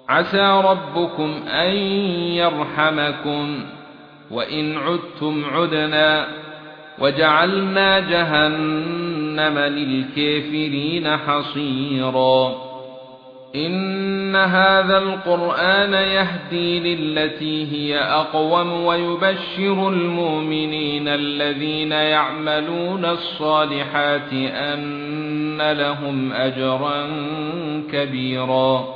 عسى ربكم أن يرحمكم وإن عدتم عدنا وجعلنا جهنم للكافرين حصيرا إن هذا القرآن يهدي للتي هي أقوم ويبشر المؤمنين الذين يعملون الصالحات أن لهم أجرا كبيرا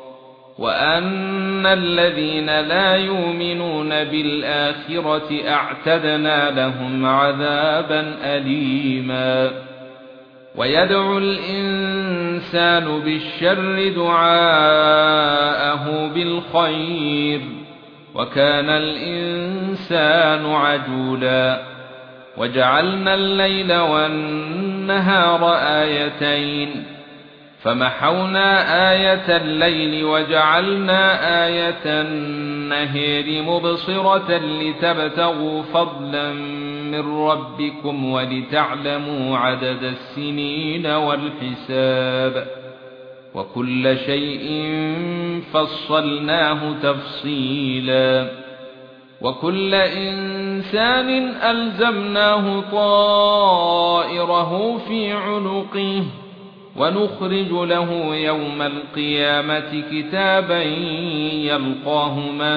وأن الذين لا يؤمنون بالآخرة أعتدنا لهم عذابا أليما ويدعو الإنسان بالشر دعاءه بالخير وكان الإنسان عجولا وجعلنا الليل والنهار آيتين فمحونا آية الليل وجعلنا آية النهار مبصرة لتبتغوا فضلا من ربكم ولتعلموا عدد السنين والحساب وكل شيء فصلناه تفصيلا وكل إنسان ألزمناه طائره في عنقه ونخرج له يوم القيامة كتابا يلقاه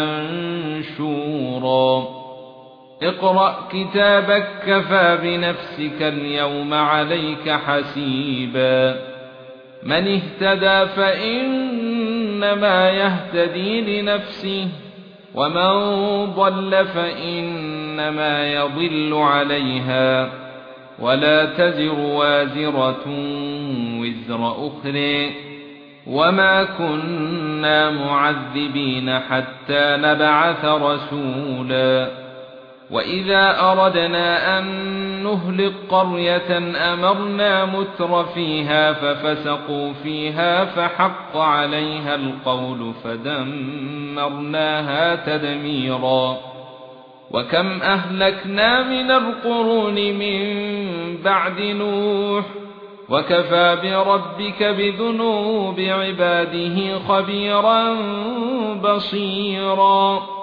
منشورا اقرأ كتابك كفى بنفسك اليوم عليك حسيبا من اهتدى فإنما يهتدي لنفسه ومن ضل فإنما يضل عليها ولا تزر وازرة وزر أخرى وما كنا معذبين حتى نبعث رسولا وإذا أردنا أن نهلك قرية أمرنا متر فيها ففسقوا فيها فحق عليها القول فدمرناها تدميرا وكم أهلكنا من القرون من بعد نوح وكفى بربك بذنوب عباده خبيرا بصيرا